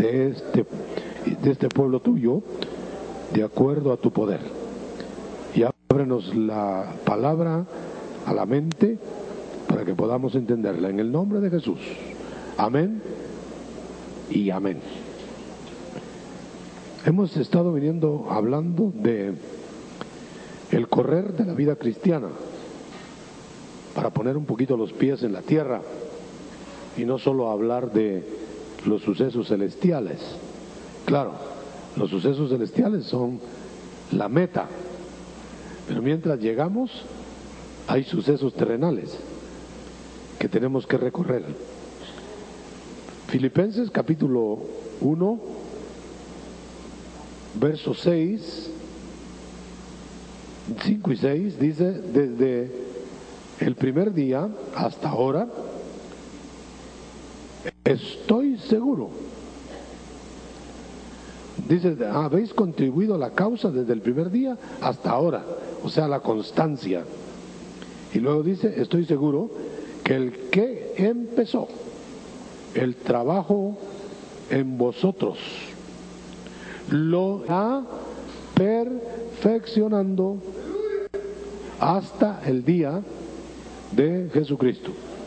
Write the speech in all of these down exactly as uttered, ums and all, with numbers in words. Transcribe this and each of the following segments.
de este, de este pueblo tuyo, de acuerdo a tu poder. Y ábrenos la palabra a la mente para que podamos entenderla. En el nombre de Jesús. Amén y amén. Hemos estado viniendo hablando de el correr de la vida cristiana, para poner un poquito los pies en la tierra y no solo hablar de los sucesos celestiales. Claro, los sucesos celestiales son la meta, pero mientras llegamos hay sucesos terrenales que tenemos que recorrer. Filipenses capítulo uno, versos seis, cinco y seis dice: desde el primer día hasta ahora estoy seguro. Dice, habéis contribuido a la causa desde el primer día hasta ahora, o sea, la constancia. Y luego dice, estoy seguro que el que empezó el trabajo en vosotros lo está perfeccionando hasta el día de Jesucristo.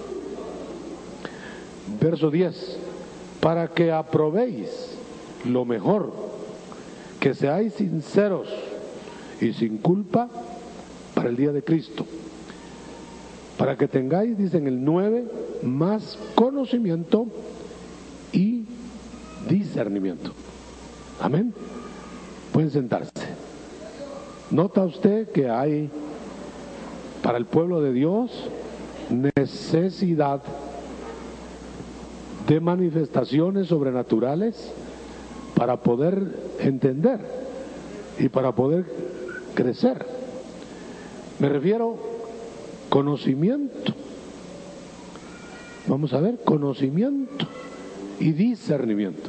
Verso diez, para que aprobéis lo mejor, que seáis sinceros y sin culpa para el día de Cristo, para que tengáis, dicen el nueve, más conocimiento y discernimiento. Amén. Pueden sentarse. ¿Nota usted que hay para el pueblo de Dios necesidad de manifestaciones sobrenaturales para poder entender y para poder crecer? Me refiero conocimiento. Vamos a ver, conocimiento y discernimiento.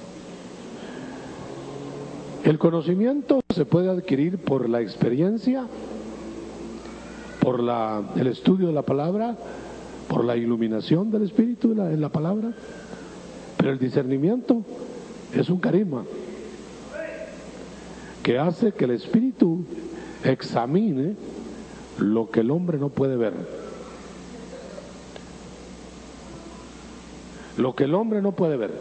El conocimiento se puede adquirir por la experiencia, por la, el estudio de la palabra, por la iluminación del Espíritu en la, en la palabra, pero el discernimiento es un carisma que hace que el Espíritu examine lo que el hombre no puede ver. Lo que el hombre no puede ver.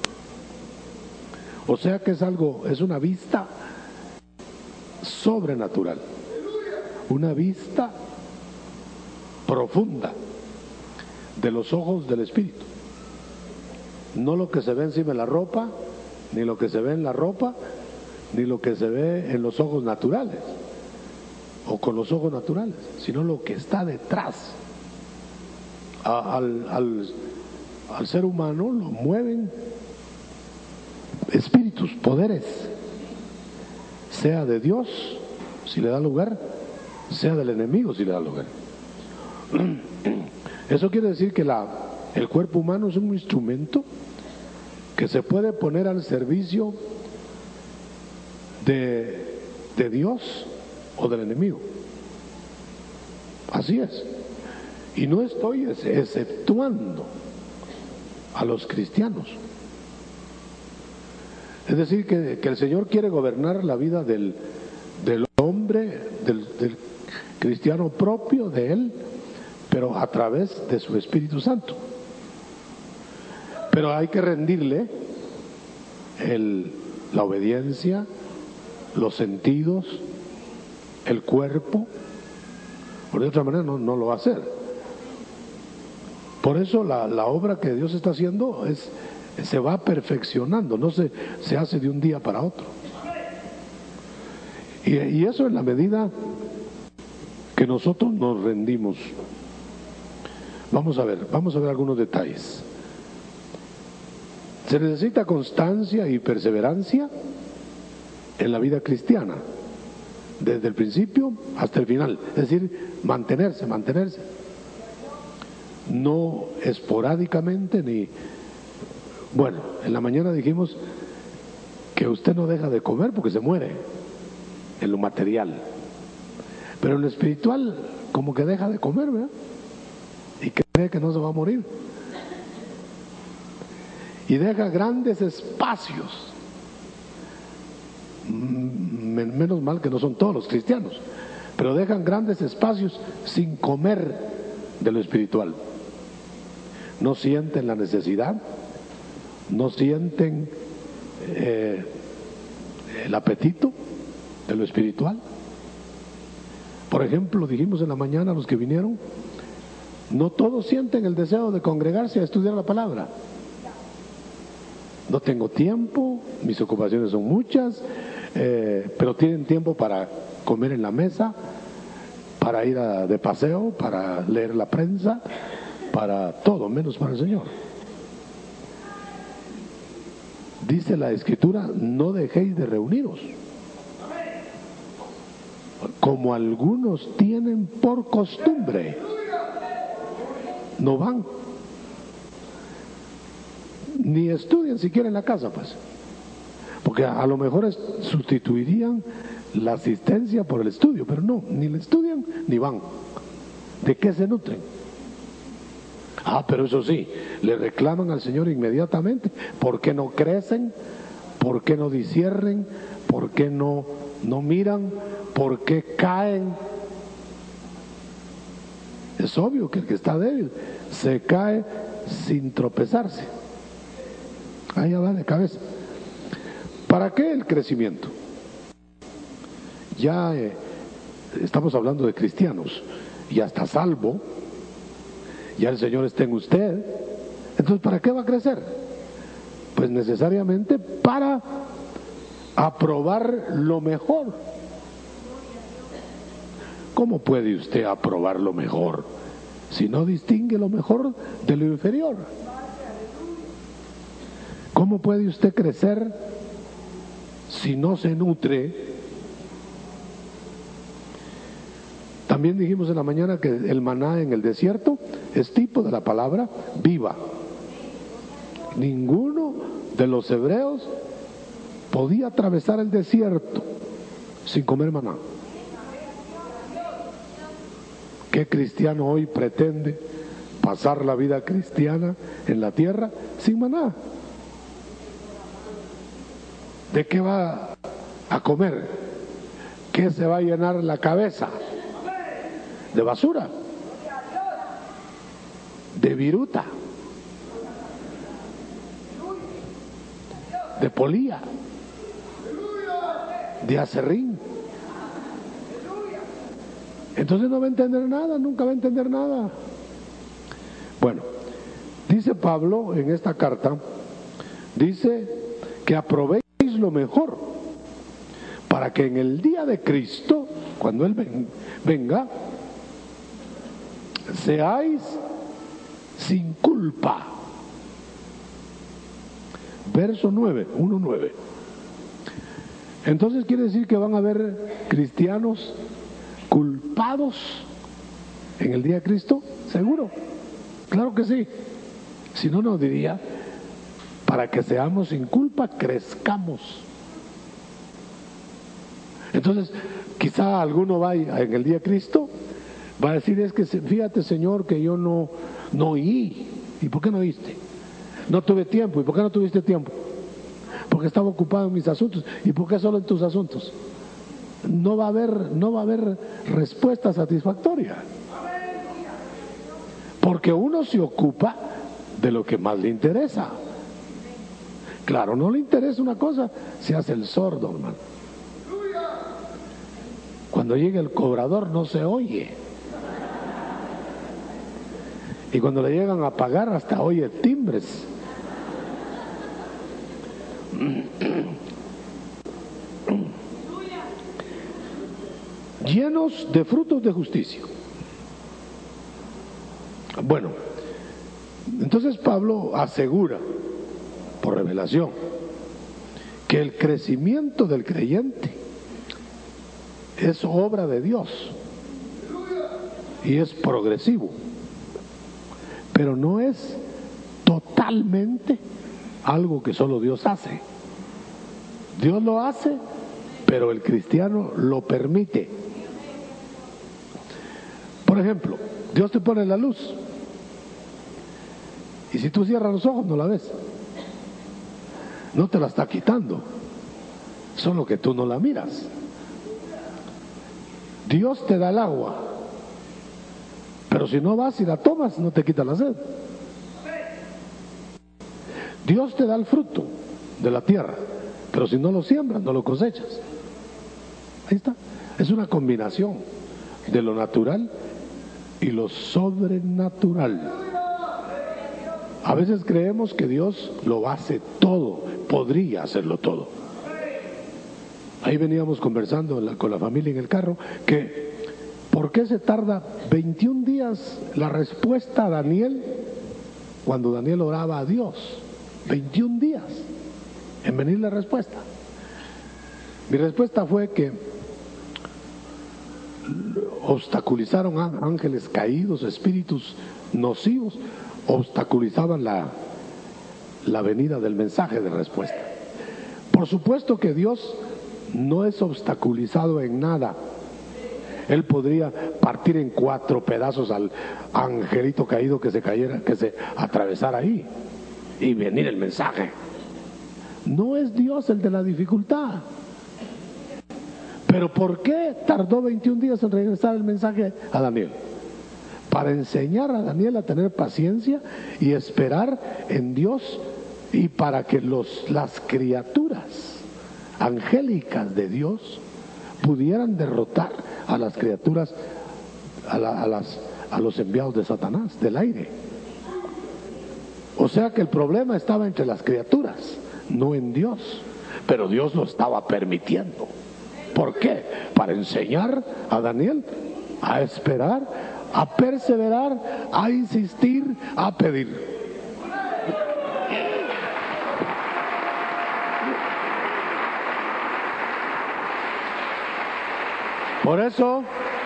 O sea que es algo, es una vista sobrenatural, una vista profunda de los ojos del Espíritu. No lo que se ve encima de la ropa, ni lo que se ve en la ropa, ni lo que se ve en los ojos naturales o con los ojos naturales, sino lo que está detrás. A, al, al, al ser humano lo mueven espíritus, poderes, sea de Dios si le da lugar, sea del enemigo si le da lugar. Eso quiere decir que la, el cuerpo humano es un instrumento que se puede poner al servicio de, de Dios o del enemigo. Así es. Y no estoy exceptuando a los cristianos. Es decir, que, que el Señor quiere gobernar la vida del, del hombre, del, del cristiano propio de Él, pero a través de su Espíritu Santo. Pero hay que rendirle el, la obediencia, los sentidos, el cuerpo, porque de otra manera no, no lo va a hacer. Por eso la, la obra que Dios está haciendo es, se va perfeccionando, no se, se hace de un día para otro. Y, y eso en la medida que nosotros nos rendimos. Vamos a ver, vamos a ver algunos detalles. Se necesita constancia y perseverancia en la vida cristiana, desde el principio hasta el final, es decir, mantenerse, mantenerse, no esporádicamente ni, bueno, en la mañana dijimos que usted no deja de comer porque se muere en lo material, pero en lo espiritual como que deja de comer, ¿verdad? Y cree que no se va a morir. y deja grandes espacios. Menos mal que no son todos los cristianos, pero dejan grandes espacios sin comer de lo espiritual. No sienten la necesidad, no sienten eh, el apetito de lo espiritual. Por ejemplo, dijimos en la mañana los que vinieron, no todos sienten el deseo de congregarse a estudiar la palabra. No tengo tiempo, mis ocupaciones son muchas, eh, pero tienen tiempo para comer en la mesa, para ir a, de paseo, para leer la prensa, para todo, menos para el Señor. Dice la Escritura, no dejéis de reuniros, como algunos tienen por costumbre. No van, ni estudian siquiera en la casa, pues, porque a, a lo mejor es, sustituirían la asistencia por el estudio, pero no, ni le estudian ni van. ¿De qué se nutren? Ah, pero eso sí, le reclaman al Señor inmediatamente. ¿Por qué no crecen? ¿Por qué no disciernen? ¿Por qué no, no miran? ¿Por qué caen? Es obvio que el que está débil se cae sin tropezarse. Ahí va de cabeza. ¿Para qué el crecimiento? Ya eh, estamos hablando de cristianos, ya está salvo, ya el Señor está en usted. Entonces, ¿para qué va a crecer? Pues necesariamente para aprobar lo mejor. ¿Cómo puede usted aprobar lo mejor si no distingue lo mejor de lo inferior? ¿Cómo puede usted crecer si no se nutre? También dijimos en la mañana que el maná en el desierto es tipo de la palabra viva. Ninguno de los hebreos podía atravesar el desierto sin comer maná. ¿Qué cristiano hoy pretende pasar la vida cristiana en la tierra sin maná? ¿De qué va a comer? ¿Qué se va a llenar la cabeza? De basura, de viruta, de polía, de acerrín. Entonces no va a entender nada, nunca va a entender nada. Bueno, dice Pablo en esta carta, dice que aprovéis lo mejor para que en el día de Cristo, cuando Él venga, seáis sin culpa. Verso nueve, uno nueve. Entonces quiere decir que van a haber cristianos culpados en el día de Cristo, seguro, claro que sí. Si no, nos diría, para que seamos sin culpa, crezcamos. Entonces, quizá alguno vaya en el día de Cristo, va a decir, es que fíjate, Señor, que yo no, no oí. ¿Y por qué no oíste? No tuve tiempo. ¿Y por qué no tuviste tiempo? Porque estaba ocupado en mis asuntos. ¿Y por qué solo en tus asuntos? No va a haber, no va a haber respuesta satisfactoria. Porque uno se ocupa de lo que más le interesa. Claro, no le interesa una cosa, se hace el sordo, hermano. Cuando llega el cobrador no se oye. Y cuando le llegan a pagar hasta oye timbres. Llenos de frutos de justicia. Bueno, entonces Pablo asegura, por revelación, que el crecimiento del creyente es obra de Dios y es progresivo, pero no es totalmente algo que solo Dios hace. Dios lo hace, pero el cristiano lo permite. Por ejemplo, Dios te pone la luz y si tú cierras los ojos no la ves. no te la está quitando, solo que tú no la miras. Dios te da el agua, pero si no vas y la tomas, no te quita la sed. Dios te da el fruto de la tierra, pero si no lo siembras, no lo cosechas. Ahí está. Es una combinación de lo natural y lo sobrenatural. A veces creemos que Dios lo hace todo, podría hacerlo todo. Ahí veníamos conversando la, con la familia en el carro, que ¿por qué se tarda veintiún días la respuesta a Daniel cuando Daniel oraba a Dios? veintiún días en venir la respuesta. Mi respuesta fue que obstaculizaron ángeles caídos, espíritus nocivos, obstaculizaban la, la venida del mensaje de respuesta. Por supuesto que Dios no es obstaculizado en nada. Él podría partir en cuatro pedazos al angelito caído que se cayera, que se atravesara ahí y venir el mensaje. No es Dios el de la dificultad. Pero ¿por qué tardó veintiún días en regresar el mensaje a Daniel? Para enseñar a Daniel a tener paciencia y esperar en Dios, y para que los, las criaturas angélicas de Dios pudieran derrotar a las criaturas, a, la, a, las, a los enviados de Satanás, del aire. O sea que el problema estaba entre las criaturas, no en Dios, pero Dios lo estaba permitiendo. ¿Por qué? Para enseñar a Daniel a esperar, a perseverar, a insistir, a pedir. Por eso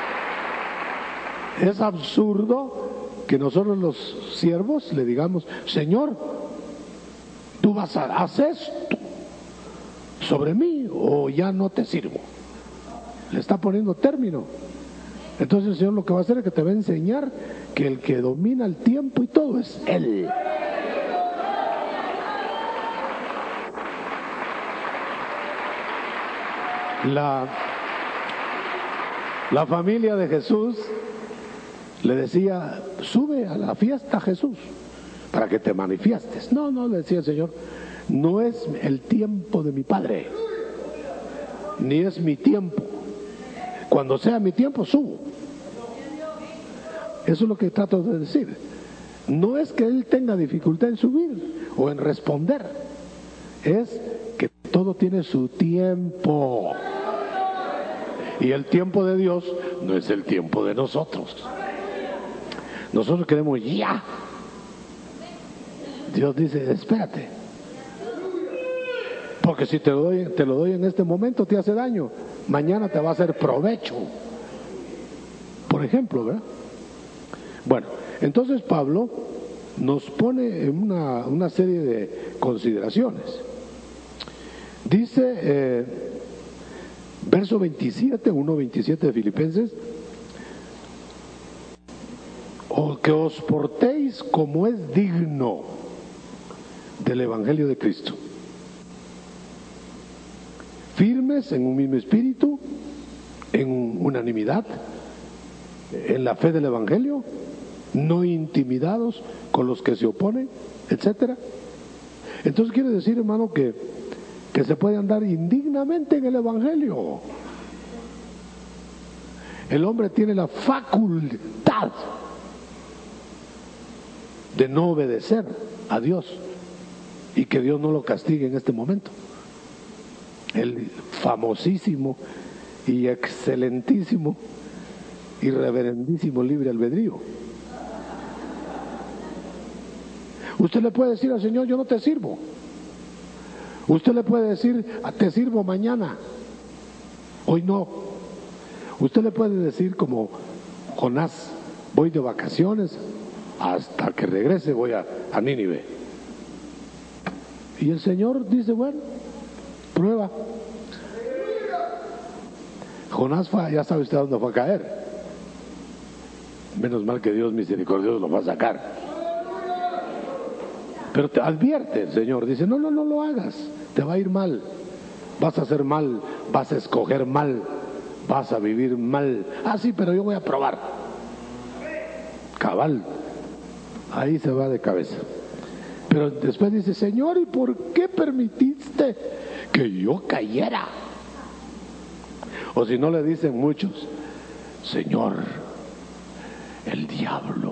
es absurdo que nosotros los siervos le digamos: Señor, tú vas a hacer esto sobre mí o ya no te sirvo. Le está poniendo término. Entonces el Señor lo que va a hacer es que te va a enseñar que el que domina el tiempo y todo es Él. La, la familia de Jesús le decía: sube a la fiesta, Jesús, para que te manifiestes. No, no, le decía el Señor, no es el tiempo de mi Padre, ni es mi tiempo. Cuando sea mi tiempo, subo. Eso es lo que trato de decir. No es que Él tenga dificultad en subir o en responder, es que todo tiene su tiempo. Y el tiempo de Dios no es el tiempo de nosotros. Nosotros queremos ya. Dios dice: espérate, porque si te, doy, te lo doy en este momento te hace daño, mañana te va a hacer provecho. Por ejemplo, ¿verdad? Bueno, entonces Pablo nos pone en una, una serie de consideraciones. Dice, eh, verso veintisiete, uno veintisiete de Filipenses: o que os portéis como es digno del Evangelio de Cristo, firmes en un mismo espíritu, en unanimidad, en la fe del Evangelio, no intimidados con los que se oponen, etcétera. Entonces quiere decir, hermano, que, que se puede andar indignamente en el Evangelio. El hombre tiene la facultad de no obedecer a Dios y que Dios no lo castigue en este momento. El famosísimo y excelentísimo y reverendísimo libre albedrío. Usted le puede decir al Señor: yo no te sirvo. Usted le puede decir: te sirvo mañana, hoy no. Usted le puede decir como Jonás: voy de vacaciones, hasta que regrese voy a, a Nínive. Y el Señor dice: bueno, prueba. Jonás fue, ya sabe usted dónde fue a caer. Menos mal que Dios misericordioso lo va a sacar. Pero te advierte el Señor, dice, no, no, no lo hagas, te va a ir mal, vas a hacer mal, vas a escoger mal, vas a vivir mal. Ah, sí, pero yo voy a probar. Cabal, ahí se va de cabeza. Pero después dice, Señor, ¿y por qué permitiste que yo cayera? O si no, le dicen muchos, Señor, el diablo.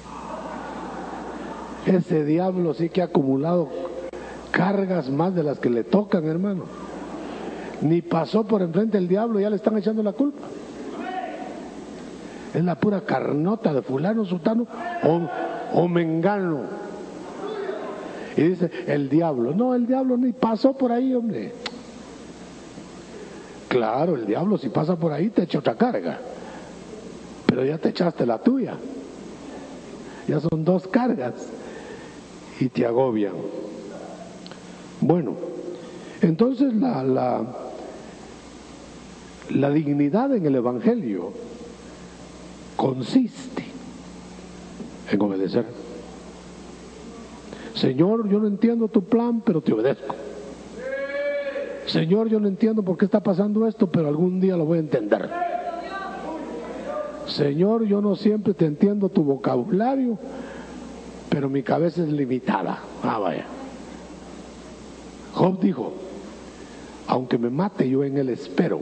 Ese diablo sí que ha acumulado cargas más de las que le tocan, hermano. Ni pasó por enfrente el diablo, ya le están echando la culpa. Es la pura carnota de fulano, sutano o, o mengano. Y dice, el diablo. No, el diablo ni pasó por ahí, hombre. Claro, el diablo si pasa por ahí te echa otra carga. Pero ya te echaste la tuya. Ya son dos cargas. Y te agobian. Bueno, entonces la, la, la dignidad en el Evangelio consiste en obedecer. Señor, yo no entiendo tu plan, pero te obedezco. Señor, yo no entiendo por qué está pasando esto, pero algún día lo voy a entender. Señor, yo no siempre te entiendo tu vocabulario, pero mi cabeza es limitada. Ah, vaya. Job dijo, aunque me mate, yo en él espero.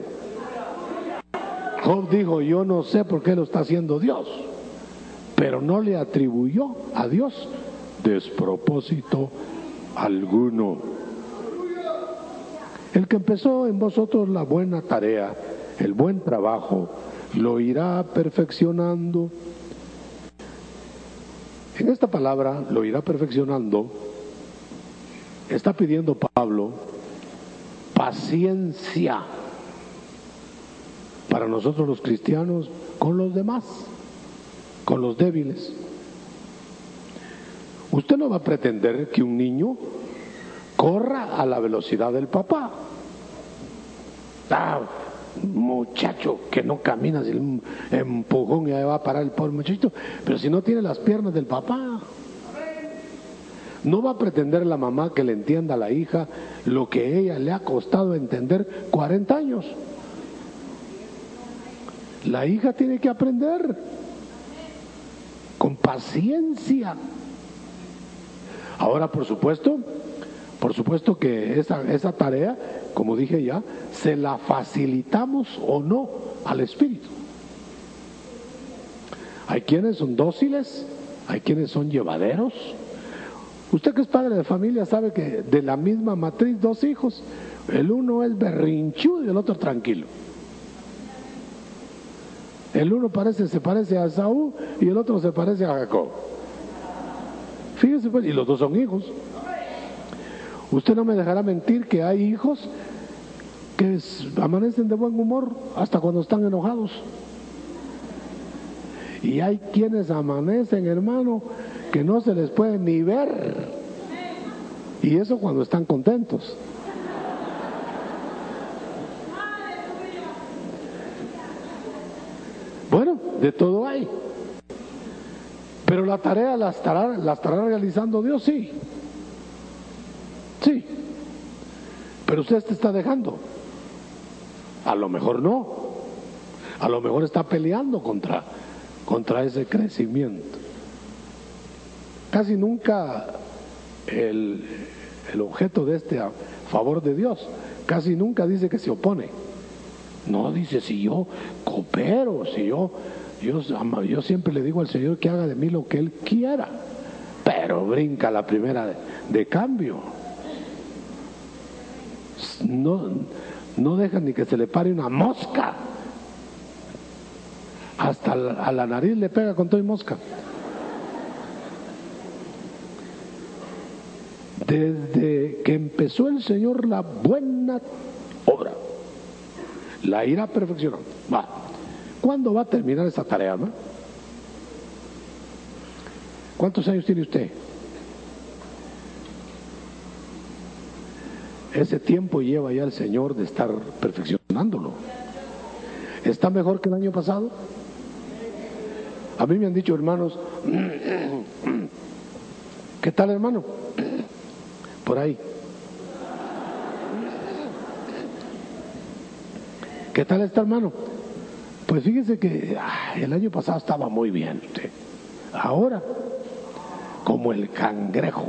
Job dijo, yo no sé por qué lo está haciendo Dios, pero no le atribuyó a Dios despropósito alguno. El que empezó en vosotros la buena tarea, el buen trabajo, lo irá perfeccionando. En esta palabra, lo irá perfeccionando, está pidiendo Pablo paciencia para nosotros los cristianos con los demás, con los débiles. Usted no va a pretender que un niño corra a la velocidad del papá. Ah, muchacho que no camina, si un empujón ya va a parar el pobre muchachito, pero si no tiene las piernas del papá. No va a pretender la mamá que le entienda a la hija lo que a ella le ha costado entender cuarenta años. La hija tiene que aprender con paciencia. Ahora, por supuesto, por supuesto que esa, esa tarea, como dije ya, se la facilitamos o no al espíritu. Hay quienes son dóciles, hay quienes son llevaderos. Usted que es padre de familia sabe que de la misma matriz dos hijos, el uno es berrinchudo y el otro tranquilo. El uno parece, se parece a Esaú y el otro se parece a Jacob. Fíjese pues, y los dos son hijos. Usted no me dejará mentir que hay hijos que amanecen de buen humor hasta cuando están enojados. Y hay quienes amanecen, hermano, que no se les puede ni ver. Y eso cuando están contentos. Bueno, de todo hay. Pero la tarea la estará, la estará realizando Dios, sí. Sí. Pero usted te está dejando. A lo mejor no. A lo mejor está peleando contra, contra ese crecimiento. Casi nunca el, el objeto de este a favor de Dios, casi nunca dice que se opone. No, dice, si yo coopero, si yo, yo, yo siempre le digo al Señor que haga de mí lo que Él quiera, pero brinca la primera de, de cambio. No, no deja ni que se le pare una mosca. Hasta la, a la nariz le pega con todo y mosca. Desde que empezó el Señor la buena obra, la irá perfeccionando. Va. ¿Cuándo va a terminar esa tarea, no? ¿Cuántos años tiene usted? Ese tiempo lleva ya el Señor de estar perfeccionándolo. ¿Está mejor que el año pasado? A mí me han dicho, hermanos, ¿qué tal, hermano? por ahí. ¿Qué tal está, hermano? Pues fíjese que ah, el año pasado estaba muy bien. ¿Sí? Ahora, como el cangrejo.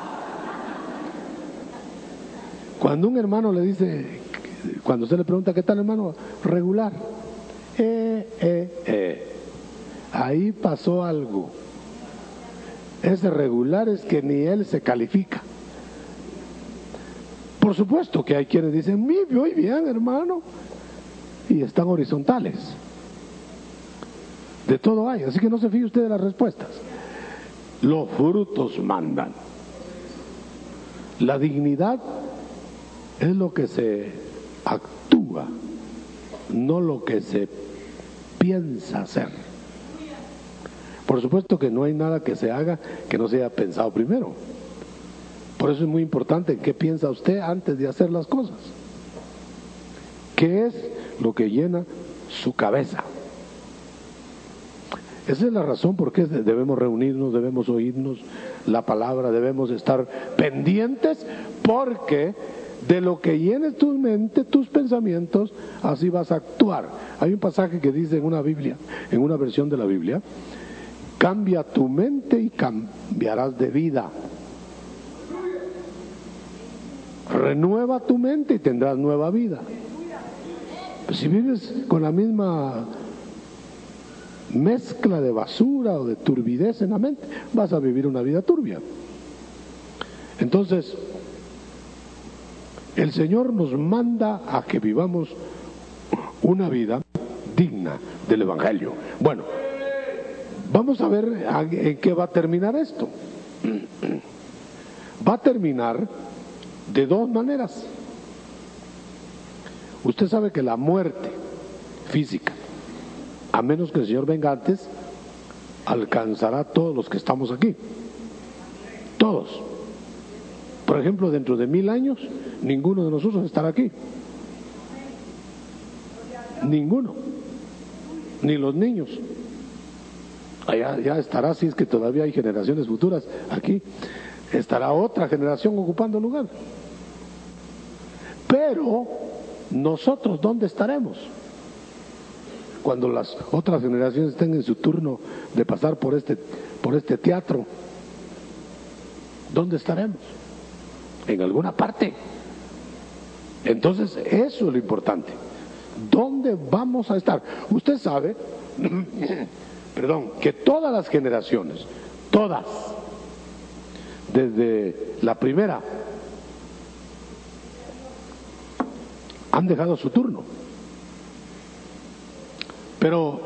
Cuando un hermano le dice, cuando usted le pregunta, ¿qué tal, hermano? Regular. Eh, eh, eh. Ahí pasó algo. Ese regular es que ni él se califica. Por supuesto que hay quienes dicen, muy bien, hermano, y están horizontales. De todo hay, así que no se fíe usted de las respuestas. Los frutos mandan. La dignidad es lo que se actúa, no lo que se piensa hacer. Por supuesto que no hay nada que se haga que no se haya pensado primero. Por eso es muy importante qué piensa usted antes de hacer las cosas. ¿Qué es lo que llena su cabeza? Esa es la razón por qué debemos reunirnos, debemos oírnos la palabra, debemos estar pendientes, porque de lo que llene tu mente, tus pensamientos, así vas a actuar. Hay un pasaje que dice en una Biblia, en una versión de la Biblia, cambia tu mente y cambiarás de vida. Renueva tu mente y tendrás nueva vida. Si vives con la misma mezcla de basura o de turbidez en la mente, vas a vivir una vida turbia. Entonces, el Señor nos manda a que vivamos una vida digna del Evangelio. Bueno, vamos a ver en qué va a terminar esto. Va a terminar de dos maneras. Usted sabe que la muerte física, a menos que el Señor venga antes, alcanzará a todos los que estamos aquí. Todos. Por ejemplo, dentro de mil años, ninguno de nosotros estará aquí. Ninguno. Ni los niños. Allá ya estará, si es que todavía hay generaciones futuras aquí, estará otra generación ocupando lugar. Pero nosotros, ¿dónde estaremos? Cuando las otras generaciones estén en su turno de pasar por este, por este teatro, ¿dónde estaremos? En alguna parte. Entonces, eso es lo importante. ¿Dónde vamos a estar? Usted sabe, perdón, que todas las generaciones, todas, desde la primera, han dejado su turno. Pero,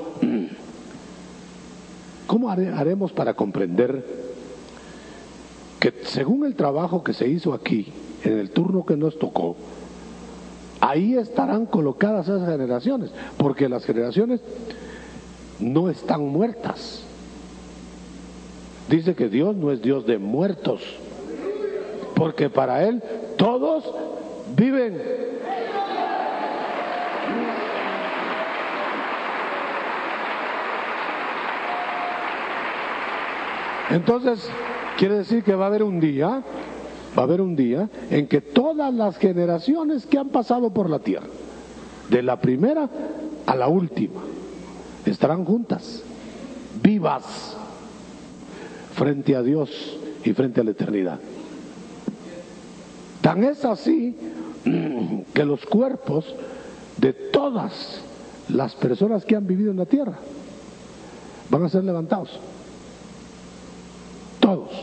¿cómo haremos para comprender que según el trabajo que se hizo aquí, en el turno que nos tocó, ahí estarán colocadas esas generaciones? Porque las generaciones no están muertas. Dice que Dios no es Dios de muertos, porque para Él todos viven. Entonces, quiere decir que va a haber un día, va a haber un día en que todas las generaciones que han pasado por la tierra, de la primera a la última, estarán juntas, vivas, frente a Dios y frente a la eternidad. Tan es así que los cuerpos de todas las personas que han vivido en la tierra van a ser levantados. Todos.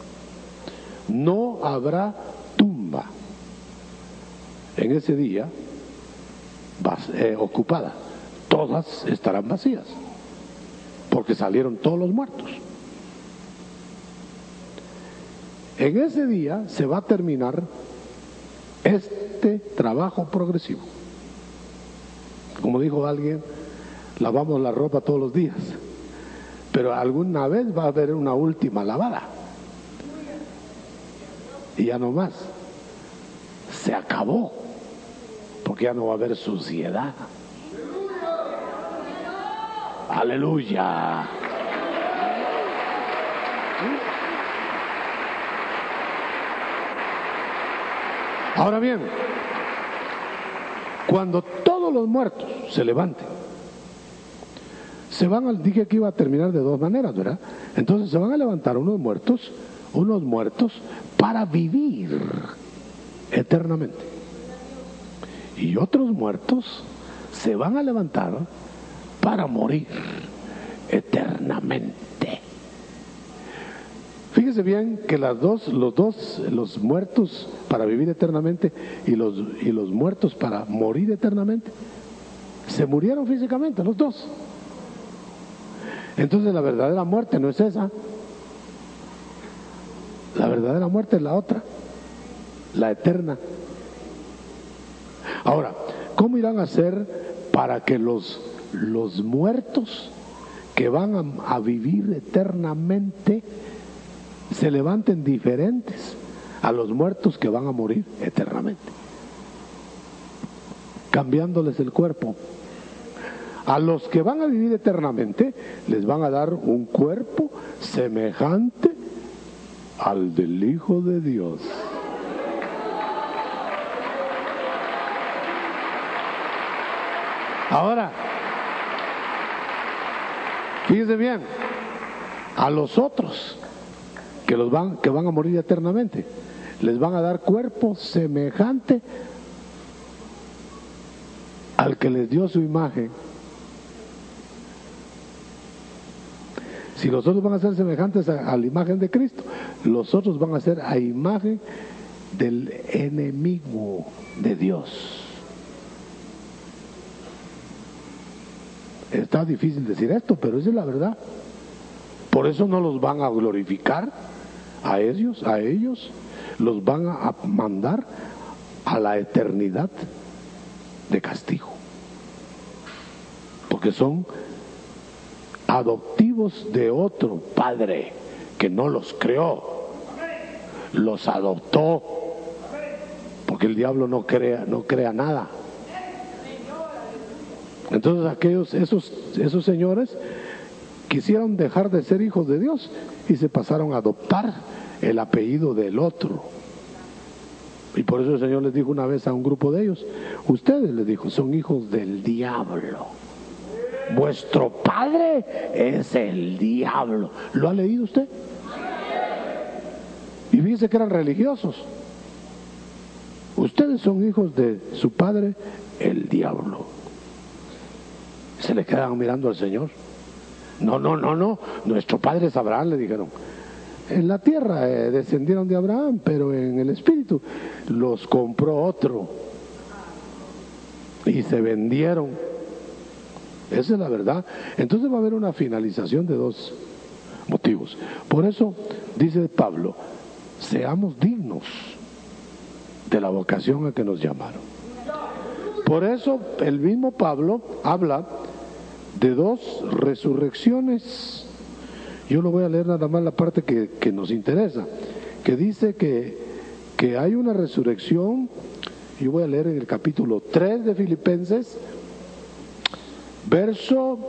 No habrá tumba en ese día eh, ocupada. Todas estarán vacías, porque salieron todos los muertos. En ese día se va a terminar este trabajo progresivo. Como dijo alguien, lavamos la ropa todos los días, pero alguna vez va a haber una última lavada. Y ya no más. Se acabó. Porque ya no va a haber suciedad. Aleluya. Ahora bien, cuando todos los muertos se levanten, se van a, dije que iba a terminar de dos maneras, ¿verdad? Entonces se van a levantar unos muertos, unos muertos para vivir eternamente. Y otros muertos se van a levantar para morir eternamente. Fíjese bien que las dos, los dos, los muertos para vivir eternamente y los, y los muertos para morir eternamente, se murieron físicamente, los dos. Entonces la verdadera muerte no es esa. La verdadera muerte es la otra, la eterna. Ahora, ¿cómo irán a hacer para que los, los muertos que van a, a vivir eternamente se levanten diferentes a los muertos que van a morir eternamente? Cambiándoles el cuerpo. A los que van a vivir eternamente les van a dar un cuerpo semejante al del Hijo de Dios. Ahora, fíjense bien, a los otros que los van, que van a morir eternamente, les van a dar cuerpo semejante al que les dio su imagen. Si los otros van a ser semejantes a, a la imagen de Cristo, los otros van a ser a imagen del enemigo de Dios. Está difícil decir esto, pero esa es la verdad. Por eso no los van a glorificar a ellos, a ellos, los van a mandar a la eternidad de castigo. Porque son adoptivos de otro Padre que no los creó, los adoptó, porque el diablo no crea, no crea nada. Entonces aquellos, esos, esos señores quisieron dejar de ser hijos de Dios y se pasaron a adoptar el apellido del otro. Y por eso el Señor les dijo una vez a un grupo de ellos, ustedes, les dijo, son hijos del diablo. Vuestro padre es el diablo. ¿Lo ha leído usted? Y fíjese que eran religiosos. Ustedes son hijos de su padre, el diablo. Se le quedaban mirando al Señor. No, no, no, no. Nuestro padre es Abraham, le dijeron. En la tierra eh, descendieron de Abraham, pero en el espíritu los compró otro. Y se vendieron. Esa es la verdad. Entonces va a haber una finalización de dos motivos. Por eso dice Pablo, seamos dignos de la vocación a que nos llamaron. Por eso el mismo Pablo habla de dos resurrecciones. Yo lo voy a leer nada más la parte que, que nos interesa, que dice que, que hay una resurrección. Yo voy a leer en el capítulo tres de Filipenses, verso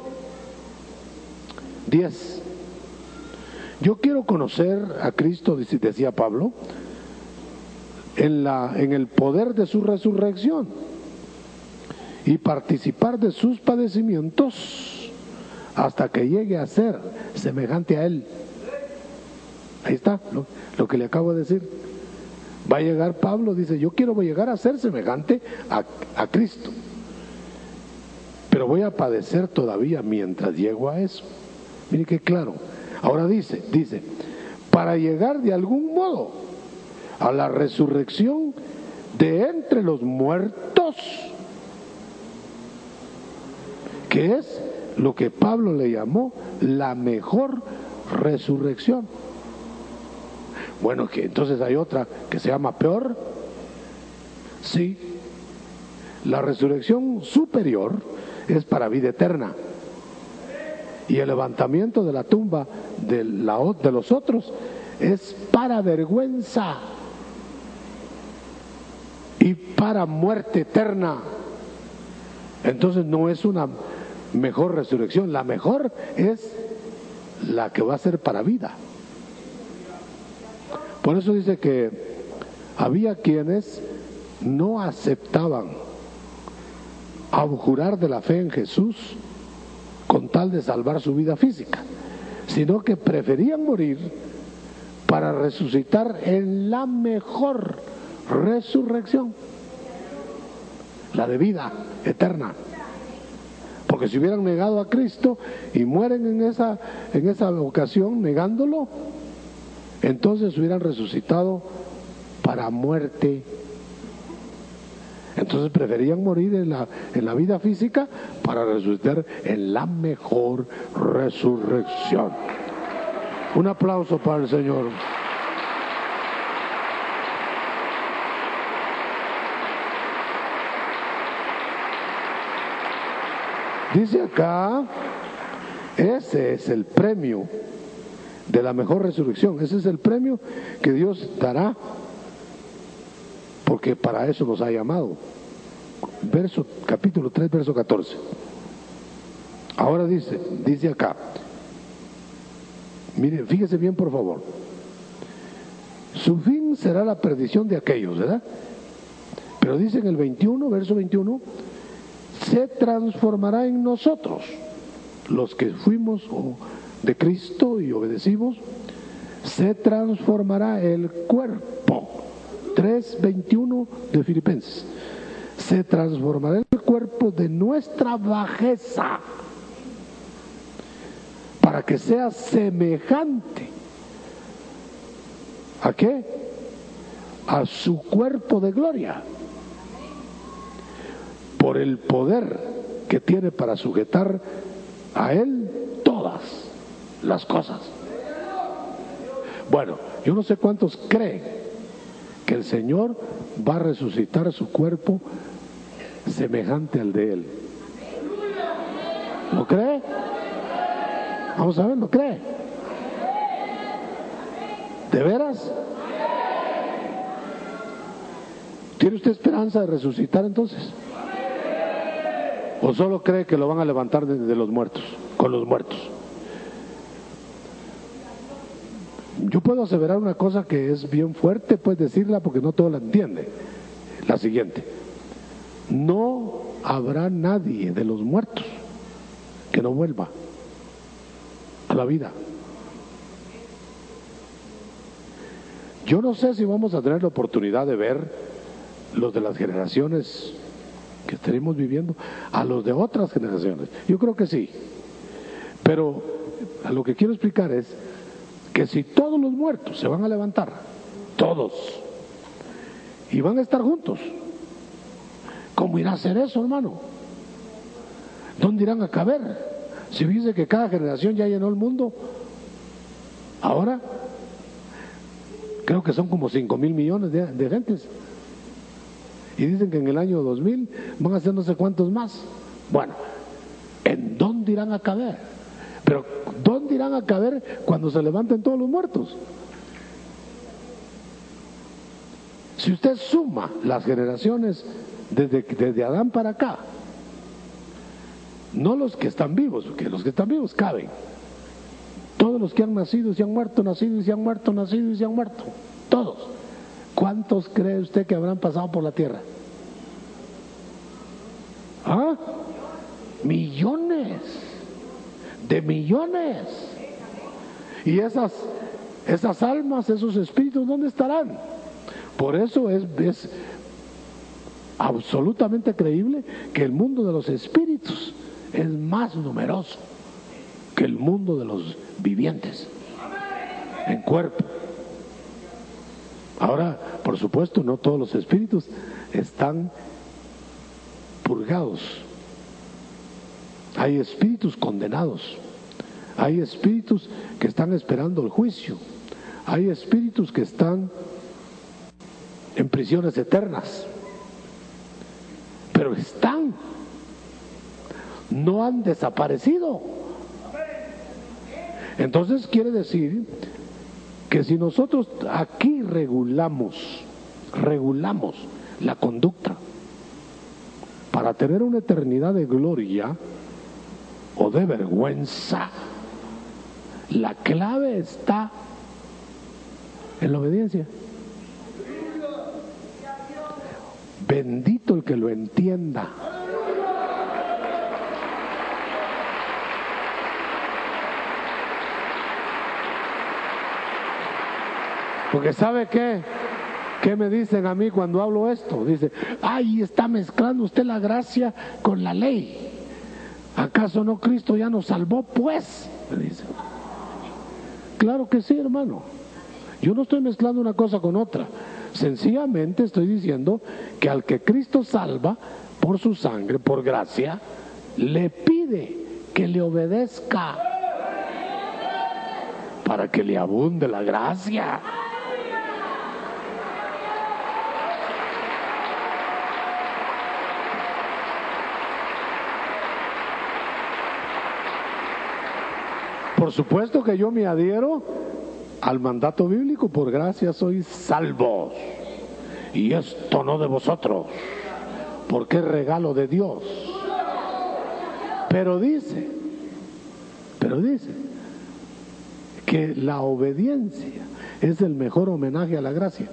diez. Yo quiero conocer a Cristo, decía Pablo, en, la, en el poder de su resurrección y participar de sus padecimientos hasta que llegue a ser semejante a Él. Ahí está lo, lo que le acabo de decir. Va a llegar Pablo, dice, yo quiero llegar a ser semejante a, a Cristo, pero voy a padecer todavía mientras llego a eso. Mire qué claro. Ahora dice, dice, para llegar de algún modo a la resurrección de entre los muertos, que es lo que Pablo le llamó la mejor resurrección. Bueno, que entonces hay otra que se llama peor. Sí, la resurrección superior es para vida eterna, y el levantamiento de la tumba de, la, de los otros es para vergüenza y para muerte eterna. Entonces no es una mejor resurrección, la mejor es la que va a ser para vida. Por eso dice que había quienes no aceptaban abjurar de la fe en Jesús con tal de salvar su vida física, sino que preferían morir para resucitar en la mejor resurrección, la de vida eterna. Porque si hubieran negado a Cristo y mueren en esa, en esa ocasión negándolo, entonces hubieran resucitado para muerte. Entonces preferían morir en la, en la vida física para resucitar en la mejor resurrección. Un aplauso para el Señor. Dice acá, ese es el premio de la mejor resurrección. Ese es el premio que Dios dará, porque para eso nos ha llamado. Verso, capítulo tres, verso catorce. Ahora dice, dice acá, miren, fíjese bien por favor, su fin será la perdición de aquellos, ¿verdad? Pero dice en el veintiuno, verso veintiuno, se transformará en nosotros, los que fuimos de Cristo y obedecimos, se transformará el cuerpo. tres veintiuno de Filipenses. Se transformará el cuerpo de nuestra bajeza para que sea semejante ¿a qué? A su cuerpo de gloria, por el poder que tiene para sujetar a él todas las cosas. Bueno, yo no sé cuántos creen que el Señor va a resucitar su cuerpo semejante al de él. ¿Lo cree? Vamos a ver, ¿lo cree? ¿De veras? ¿Tiene usted esperanza de resucitar entonces? ¿O solo cree que lo van a levantar de, de los muertos, con los muertos? Yo puedo aseverar una cosa que es bien fuerte, pues decirla porque no todo la entiende. La siguiente: no habrá nadie de los muertos que no vuelva a la vida. Yo no sé si vamos a tener la oportunidad de ver los de las generaciones que estaremos viviendo a los de otras generaciones. Yo creo que sí. Pero a lo que quiero explicar es que si todos los muertos se van a levantar, todos, y van a estar juntos, ¿cómo irá a ser eso, hermano? ¿Dónde irán a caber? Si dice que cada generación ya llenó el mundo, ahora creo que son como cinco mil millones de, de gentes. Y dicen que en el año dos mil van a ser no sé cuántos más. Bueno, ¿en dónde irán a caber? Pero ¿dónde irán a caber cuando se levanten todos los muertos? Si usted suma las generaciones desde, desde Adán para acá, no los que están vivos, porque los que están vivos caben. Todos los que han nacido y se han muerto, nacido y se han muerto, nacido y se han muerto. Todos. ¿Cuántos cree usted que habrán pasado por la tierra? ¿Ah? Millones. De millones. Y esas, esas almas, esos espíritus, ¿dónde estarán? Por eso es, es absolutamente creíble que el mundo de los espíritus es más numeroso que el mundo de los vivientes en cuerpo. Ahora, por supuesto, no todos los espíritus están purgados. Hay espíritus condenados, hay espíritus que están esperando el juicio, hay espíritus que están en prisiones eternas, pero están, no han desaparecido. Entonces quiere decir que si nosotros aquí regulamos, regulamos la conducta para tener una eternidad de gloria o de vergüenza, la clave está en la obediencia. Bendito el que lo entienda. Porque ¿sabe qué? ¿Qué me dicen a mí cuando hablo esto? Dice, ay, está mezclando usted la gracia con la ley. ¿Acaso no Cristo ya nos salvó, pues? Me dicen. Claro que sí, hermano. Yo no estoy mezclando una cosa con otra. Sencillamente estoy diciendo que al que Cristo salva por su sangre, por gracia, le pide que le obedezca para que le abunde la gracia. Por supuesto que yo me adhiero al mandato bíblico, por gracia sois salvos, y esto no de vosotros, porque es regalo de Dios. Pero dice, pero dice que la obediencia es el mejor homenaje a la gracia.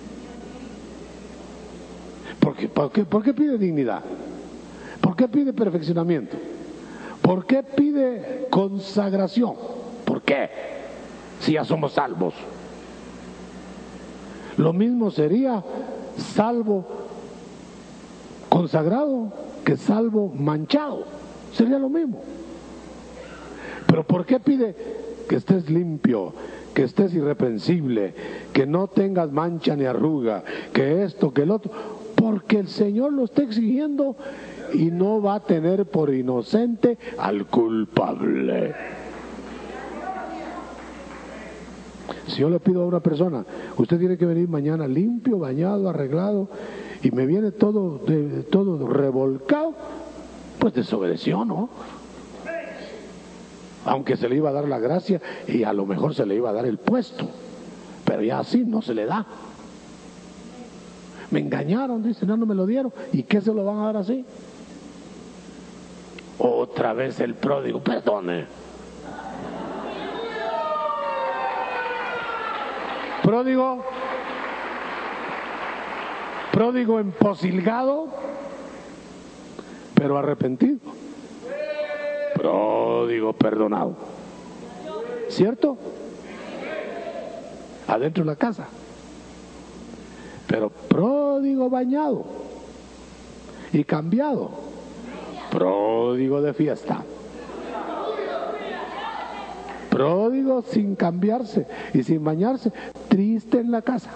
¿Por qué, por qué, por qué pide dignidad? ¿Por qué pide perfeccionamiento? ¿Por qué pide consagración? ¿Por qué? Si ya somos salvos. Lo mismo sería salvo consagrado que salvo manchado. Sería lo mismo. Pero ¿por qué pide que estés limpio, que estés irreprensible, que no tengas mancha ni arruga, que esto, que el otro? Porque el Señor lo está exigiendo y no va a tener por inocente al culpable. Si yo le pido a una persona, usted tiene que venir mañana limpio, bañado, arreglado, y me viene todo, de, todo revolcado, pues desobedeció, ¿no? Aunque se le iba a dar la gracia y a lo mejor se le iba a dar el puesto, pero ya así no se le da. Me engañaron, dicen, no, no me lo dieron. ¿Y qué se lo van a dar así? Otra vez el pródigo, perdone. Pródigo, pródigo emposilgado, pero arrepentido. Pródigo perdonado. ¿Cierto? Adentro de la casa. Pero pródigo bañado y cambiado. Pródigo de fiesta. Pródigo sin cambiarse y sin bañarse, triste en la casa.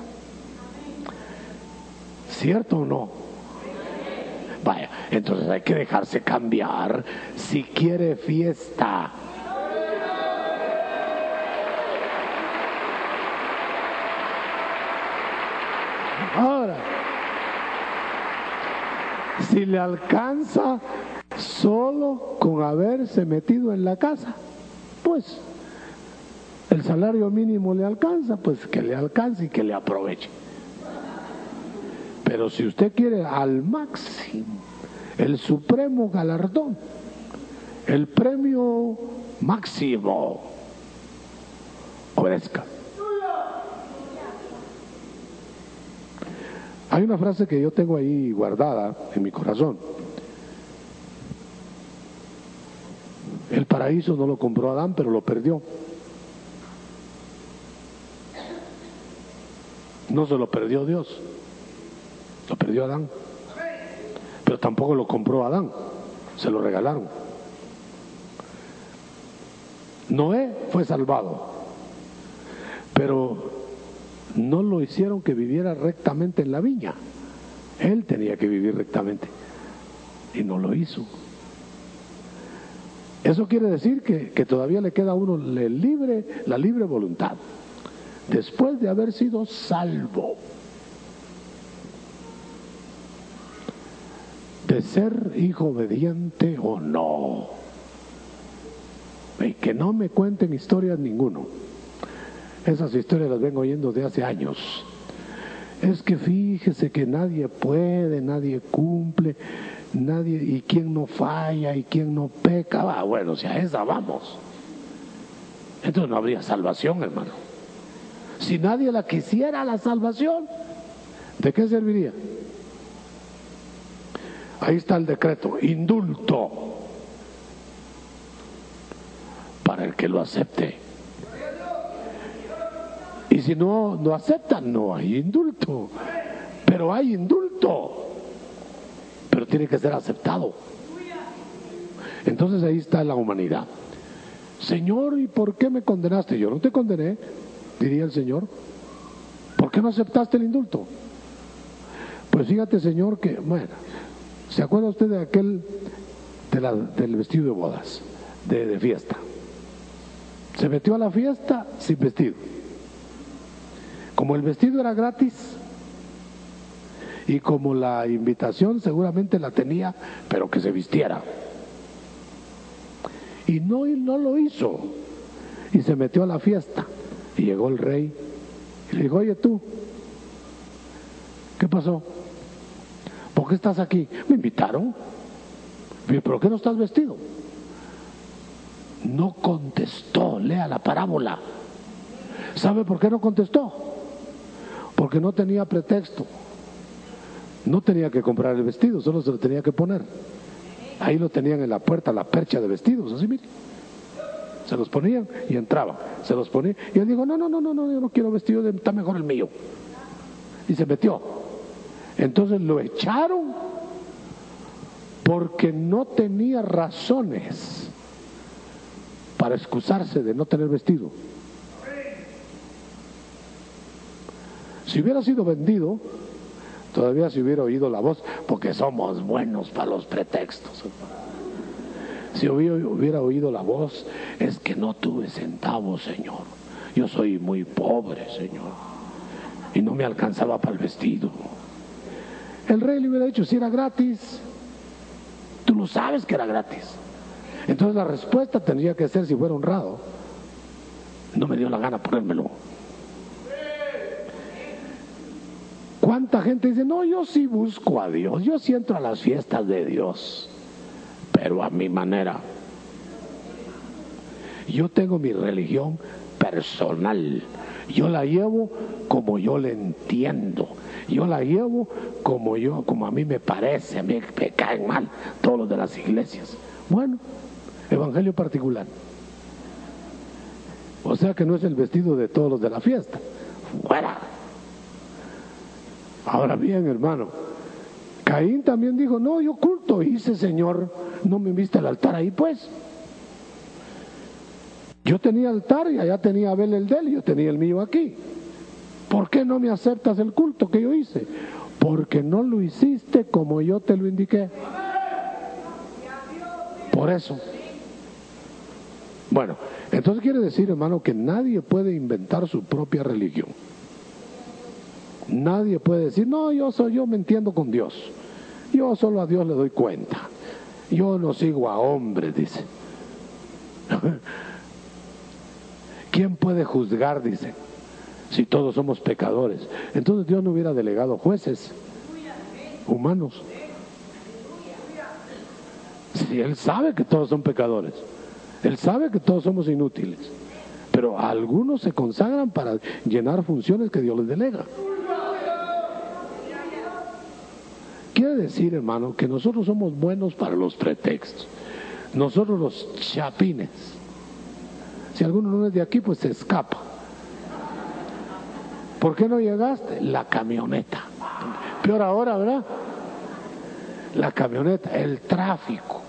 ¿Cierto o no? Vaya, entonces hay que dejarse cambiar si quiere fiesta. Ahora, si le alcanza solo con haberse metido en la casa, pues el salario mínimo le alcanza, pues que le alcance y que le aproveche. Pero si usted quiere al máximo, el supremo galardón, el premio máximo, obedezca. Hay una frase que yo tengo ahí guardada en mi corazón. El paraíso no lo compró Adán, pero lo perdió. No se lo perdió Dios, lo perdió Adán. Pero tampoco lo compró Adán, se lo regalaron. Noé fue salvado, pero no lo hicieron que viviera rectamente en la viña. Él tenía que vivir rectamente y no lo hizo. Eso quiere decir que, que todavía le queda a uno el libre, la libre voluntad, después de haber sido salvo, de ser hijo obediente o no. Y que no me cuenten historias ninguno. Esas historias las vengo oyendo de hace años. Es que fíjese que nadie puede, nadie cumple, nadie, y quién no falla y quién no peca. Ah, bueno, si a esa vamos, entonces no habría salvación, hermano. Si nadie la quisiera, la salvación, ¿de qué serviría? Ahí está el decreto, indulto, para el que lo acepte. Y si no, no aceptan, no hay indulto. Pero hay indulto, pero tiene que ser aceptado. Entonces ahí está la humanidad. Señor, ¿y por qué me condenaste? Yo no te condené, diría el Señor. ¿Por qué no aceptaste el indulto? Pues fíjate, Señor, que, bueno, ¿se acuerda usted de aquel, de la, del vestido de bodas, de, de fiesta? Se metió a la fiesta sin vestido. Como el vestido era gratis y como la invitación seguramente la tenía, pero que se vistiera. Y no, y no lo hizo. Y se metió a la fiesta. Y llegó el rey y le dijo, oye tú, ¿qué pasó? ¿Por qué estás aquí? Me invitaron. ¿Pero por qué no estás vestido? No contestó. Lea la parábola. ¿Sabe por qué no contestó? Porque no tenía pretexto. No tenía que comprar el vestido, solo se lo tenía que poner. Ahí lo tenían en la puerta, la percha de vestidos, así mire. Se los ponían y entraban. Se los ponían. Y él dijo, no, no, no, no, no, yo no quiero vestido, está mejor el mío. Y se metió. Entonces lo echaron porque no tenía razones para excusarse de no tener vestido. Si hubiera sido vendido, todavía se hubiera oído la voz, porque somos buenos para los pretextos. Si hubiera, hubiera oído la voz, es que no tuve centavos, Señor. Yo soy muy pobre, Señor. Y no me alcanzaba para el vestido. El rey le hubiera dicho, si era gratis, tú lo sabes que era gratis. Entonces la respuesta tendría que ser, si fuera honrado, no me dio la gana ponérmelo. ¿Cuánta gente dice, no, yo sí busco a Dios, yo sí entro a las fiestas de Dios, pero a mi manera? Yo tengo mi religión personal, yo la llevo como yo la entiendo, yo la llevo como yo, como a mí me parece, a mí me caen mal todos los de las iglesias. Bueno, evangelio particular. O sea que no es el vestido de todos los de la fiesta. Fuera. Ahora bien, hermano, Caín también dijo, no, yo culto hice, Señor, no me viste al altar ahí, pues. Yo tenía altar y allá tenía Abel el de él, y yo tenía el mío aquí. ¿Por qué no me aceptas el culto que yo hice? Porque no lo hiciste como yo te lo indiqué. Por eso. Bueno, entonces quiere decir, hermano, que nadie puede inventar su propia religión. Nadie puede decir, no, yo soy, yo me entiendo con Dios. Yo solo a Dios le doy cuenta. Yo no sigo a hombres, dice. ¿Quién puede juzgar, dice, si todos somos pecadores? Entonces Dios no hubiera delegado jueces humanos. Si Él sabe que todos son pecadores, Él sabe que todos somos inútiles, pero algunos se consagran para llenar funciones que Dios les delega. Quiere decir, hermano, que nosotros somos buenos para los pretextos. Nosotros los chapines. Si alguno no es de aquí, pues se escapa. ¿Por qué no llegaste? La camioneta. Peor ahora, ¿verdad? La camioneta, el tráfico.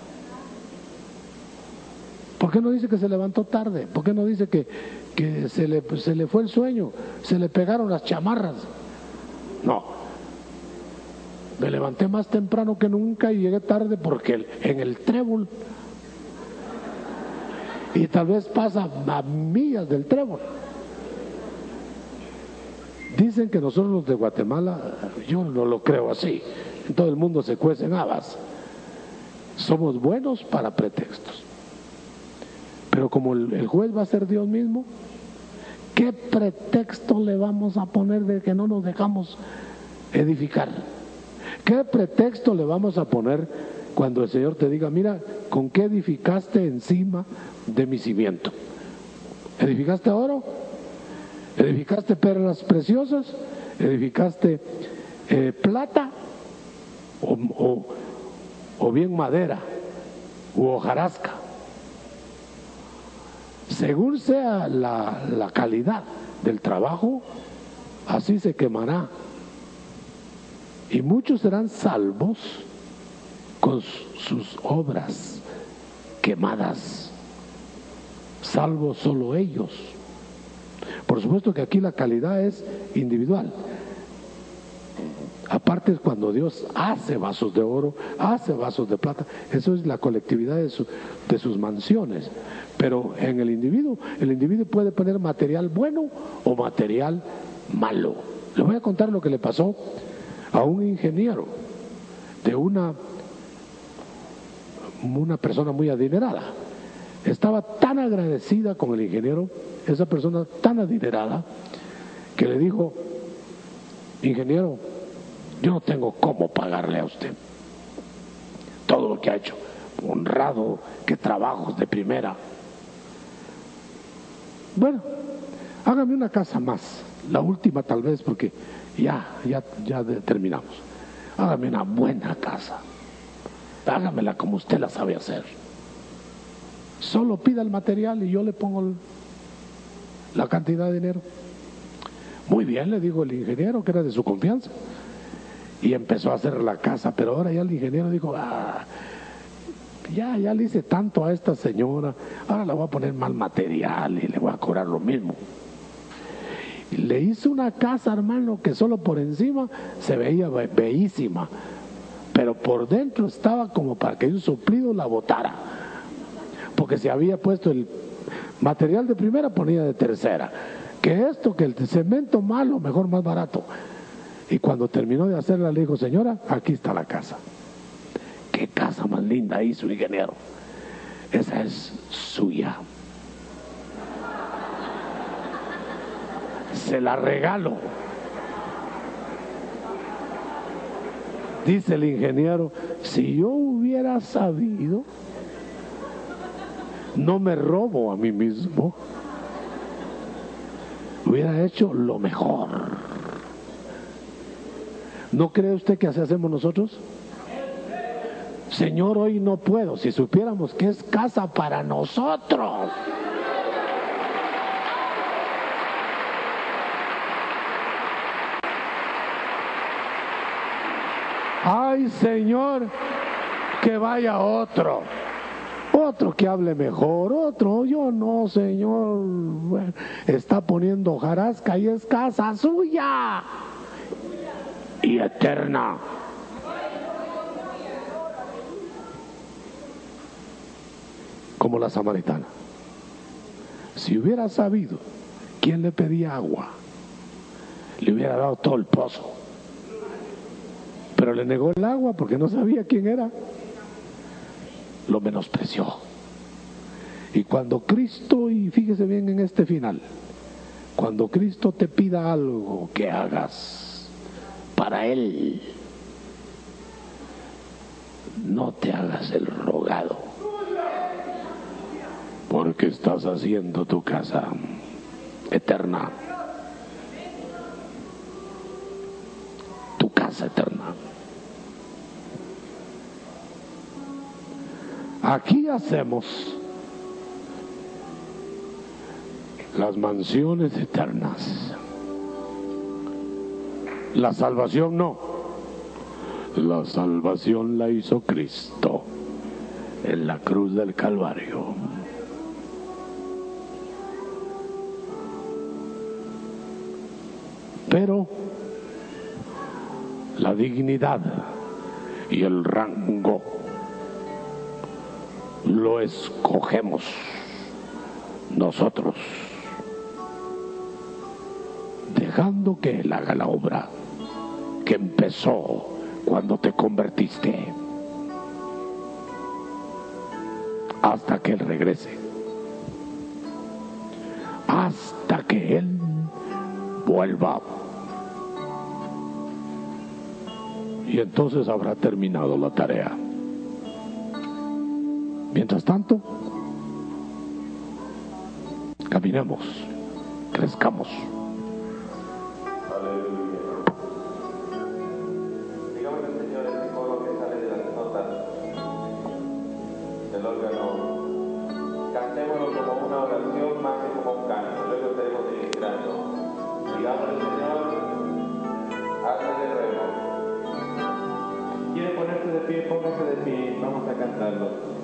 ¿Por qué no dice que se levantó tarde? ¿Por qué no dice que, que se le, se le fue el sueño? Se le pegaron las chamarras. No. Me levanté más temprano que nunca y llegué tarde porque el, en el trébol, y tal vez pasa a millas del trébol. Dicen que nosotros los de Guatemala, yo no lo creo así, en todo el mundo se cuecen habas, somos buenos para pretextos. Pero como el, el juez va a ser Dios mismo, ¿qué pretexto le vamos a poner de que no nos dejamos edificar? ¿Qué pretexto le vamos a poner cuando el Señor te diga, mira, ¿con qué edificaste encima de mi cimiento? ¿Edificaste oro? ¿Edificaste perlas preciosas? ¿Edificaste eh, plata? ¿O, o, o bien madera u hojarasca. Según sea la, la calidad del trabajo, así se quemará. Y muchos serán salvos con sus obras quemadas, salvos solo ellos. Por supuesto que aquí la calidad es individual. Aparte es cuando Dios hace vasos de oro, hace vasos de plata, eso es la colectividad de, su, de sus mansiones. Pero en el individuo, el individuo puede poner material bueno o material malo. Les voy a contar lo que le pasó a un ingeniero de una, una persona muy adinerada. Estaba tan agradecida con el ingeniero, esa persona tan adinerada, que le dijo: ingeniero, yo no tengo cómo pagarle a usted todo lo que ha hecho, honrado, qué trabajos de primera. Bueno, hágame una casa más, la última tal vez, porque ya, ya, ya terminamos. Hágame una buena casa, hágamela como usted la sabe hacer. Solo pida el material y yo le pongo el, la cantidad de dinero. Muy bien, le dijo el ingeniero, que era de su confianza, y empezó a hacer la casa. Pero ahora ya el ingeniero dijo: ah, ya, ya le hice tanto a esta señora, ahora le voy a poner mal material y le voy a cobrar lo mismo. Y le hizo una casa, hermano, que solo por encima se veía be- bellísima, pero por dentro estaba como para que un soplido la botara, porque se había puesto el material de primera, ponía de tercera, que esto, que el cemento malo, mejor más barato. Y cuando terminó de hacerla le dijo: señora, aquí está la casa. Qué casa más linda hizo, ingeniero. Esa es suya, se la regalo. Dice el ingeniero: si yo hubiera sabido, no me robo a mí mismo, hubiera hecho lo mejor. ¿No cree usted que así hacemos nosotros? Señor, hoy no puedo. Si supiéramos que es casa para nosotros. Ay, Señor, que vaya otro. Otro que hable mejor, otro. Yo no, Señor. Bueno, está poniendo hojarasca y es casa suya y eterna. Como la samaritana. Si hubiera sabido quién le pedía agua, le hubiera dado todo el pozo. Pero le negó el agua porque no sabía quién era. Lo menospreció. Y cuando Cristo, y fíjese bien en este final, cuando Cristo te pida algo que hagas para Él, no te hagas el rogado, porque estás haciendo tu casa eterna, tu casa eterna. Aquí hacemos las mansiones eternas. La salvación no. La salvación la hizo Cristo en la cruz del Calvario. Pero la dignidad y el rango lo escogemos nosotros, dejando que Él haga la obra que empezó cuando te convertiste, hasta que Él regrese, hasta que Él vuelva. Y entonces habrá terminado la tarea. Mientras tanto, caminemos, crezcamos. Aleluya. Dígame, Señor, ese coro que sale de las notas. el órgano. Cantémoslo como una oración más que como un canto, luego estaremos ministrando. Digámosle, Señor, hazme de nuevo. ¿Quiere ponerse de pie? Póngase de pie, vamos a cantarlo.